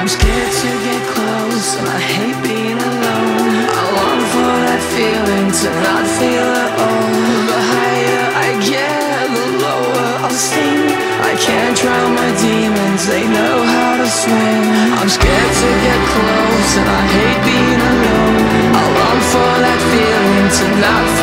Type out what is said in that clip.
I'm scared to get close, and I hate being alone. I long for that feeling to not feel at all. The higher I get, the lower I'll sink. I can't drown my demons, they know how to swim. I'm scared to get close, and I hate being alone. I long for that feeling to not feel